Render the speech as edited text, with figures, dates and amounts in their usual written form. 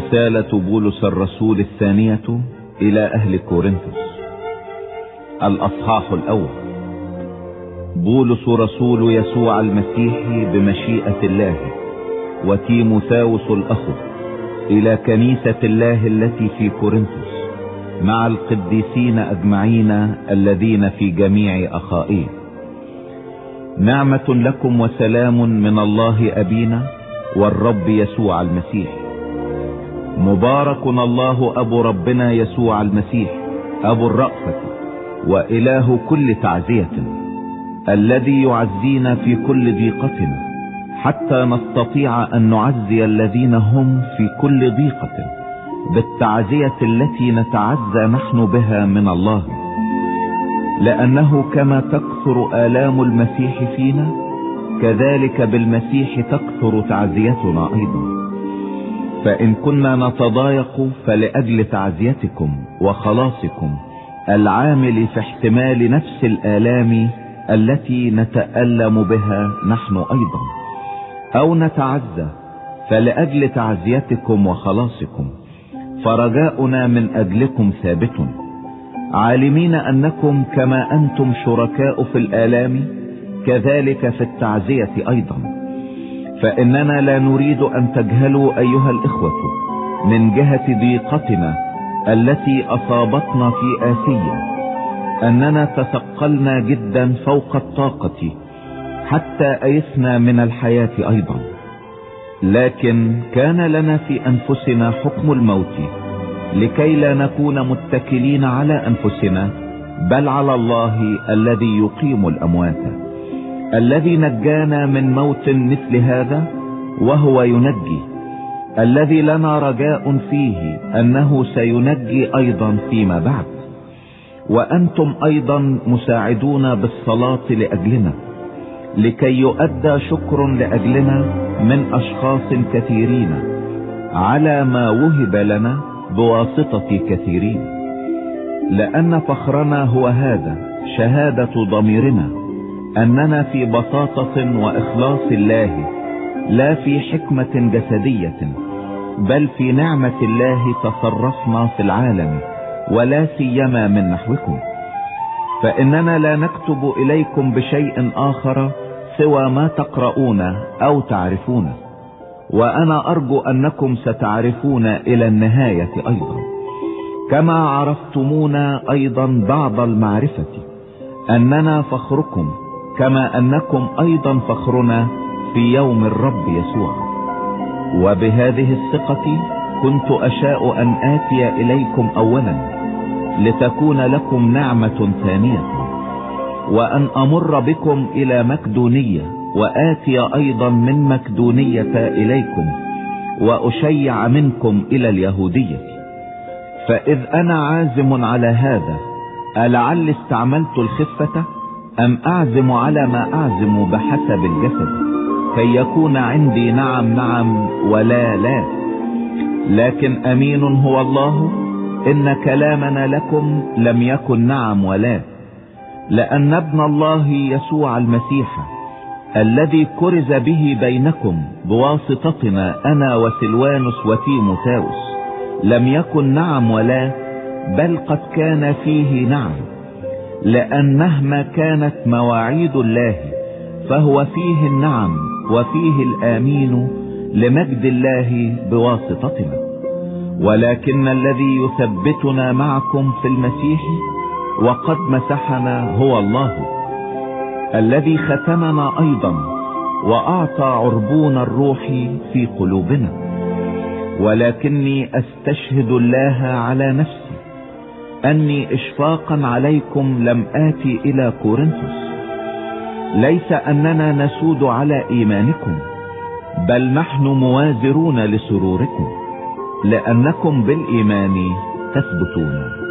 رسالة بولس الرسول الثانية إلى أهل كورنثوس. الأصحاح الأول. بولس رسول يسوع المسيح بمشيئة الله، وتيموثاوس الأخ، إلى كنيسة الله التي في كورنثوس، مع القديسين أجمعين الذين في جميع أخائية. نعمة لكم وسلام من الله أبينا والرب يسوع المسيح. مبارك الله أبو ربنا يسوع المسيح، أبو الرأفة وإله كل تعزية، الذي يعزينا في كل ضيقتنا، حتى نستطيع أن نعزي الذين هم في كل ضيقة بالتعزية التي نتعزى نحن بها من الله. لأنه كما تكثر آلام المسيح فينا، كذلك بالمسيح تكثر تعزيتنا أيضا. فإن كنا نتضايق فلأجل تعزيتكم وخلاصكم العامل في احتمال نفس الآلام التي نتألم بها نحن أيضا، أو نتعزى فلأجل تعزيتكم وخلاصكم. فرجاؤنا من أجلكم ثابت، عالمين أنكم كما أنتم شركاء في الآلام كذلك في التعزية أيضا. فإننا لا نريد أن تجهلوا أيها الإخوة من جهة ضيقتنا التي أصابتنا في آسيا، أننا تثقلنا جدا فوق الطاقة حتى أيسنا من الحياة أيضا. لكن كان لنا في أنفسنا حكم الموت، لكي لا نكون متكلين على أنفسنا، بل على الله الذي يقيم الأموات، الذي نجانا من موت مثل هذا وهو ينجي، الذي لنا رجاء فيه أنه سينجي أيضا فيما بعد. وأنتم أيضا مساعدون بالصلاة لأجلنا، لكي يؤدى شكر لأجلنا من أشخاص كثيرين على ما وهب لنا بواسطة كثيرين. لأن فخرنا هو هذا، شهادة ضميرنا، أننا في بساطة وإخلاص الله، لا في حكمة جسدية، بل في نعمة الله تصرفنا في العالم، ولا سيما من نحوكم. فإننا لا نكتب إليكم بشيء آخر سوى ما تقرؤون أو تعرفون، وأنا أرجو أنكم ستعرفون إلى النهاية أيضا، كما عرفتمونا أيضا بعض المعرفة، أننا فخركم كما أنكم أيضا فخرنا في يوم الرب يسوع. وبهذه الثقة كنت أشاء أن آتي إليكم أولا، لتكون لكم نعمة ثانية، وأن أمر بكم إلى مقدونية، وآتي أيضا من مقدونية إليكم، وأشيع منكم إلى اليهودية. فإذ أنا عازم على هذا، ألعل استعملت الخفة، أم أعزم على ما أعزم بحسب الجسد، كي يكون عندي نعم نعم ولا لا. لكن أمين هو الله، إن كلامنا لكم لم يكن نعم ولا، لأن ابن الله يسوع المسيح الذي كرز به بينكم بواسطتنا أنا وسلوانس وتيموثاوس لم يكن نعم ولا، بل قد كان فيه نعم، لأن مهما كانت مواعيد الله فهو فيه النعم وفيه الآمين لمجد الله بواسطتنا. ولكن الذي يثبتنا معكم في المسيح وقد مسحنا هو الله، الذي ختمنا أيضا وأعطى عربون الروح في قلوبنا. ولكني أستشهد الله على نفسي أني إشفاقا عليكم لم آتي إلى كورنثوس، ليس أننا نسود على إيمانكم، بل نحن موازرون لسروركم، لأنكم بالإيمان تثبتون.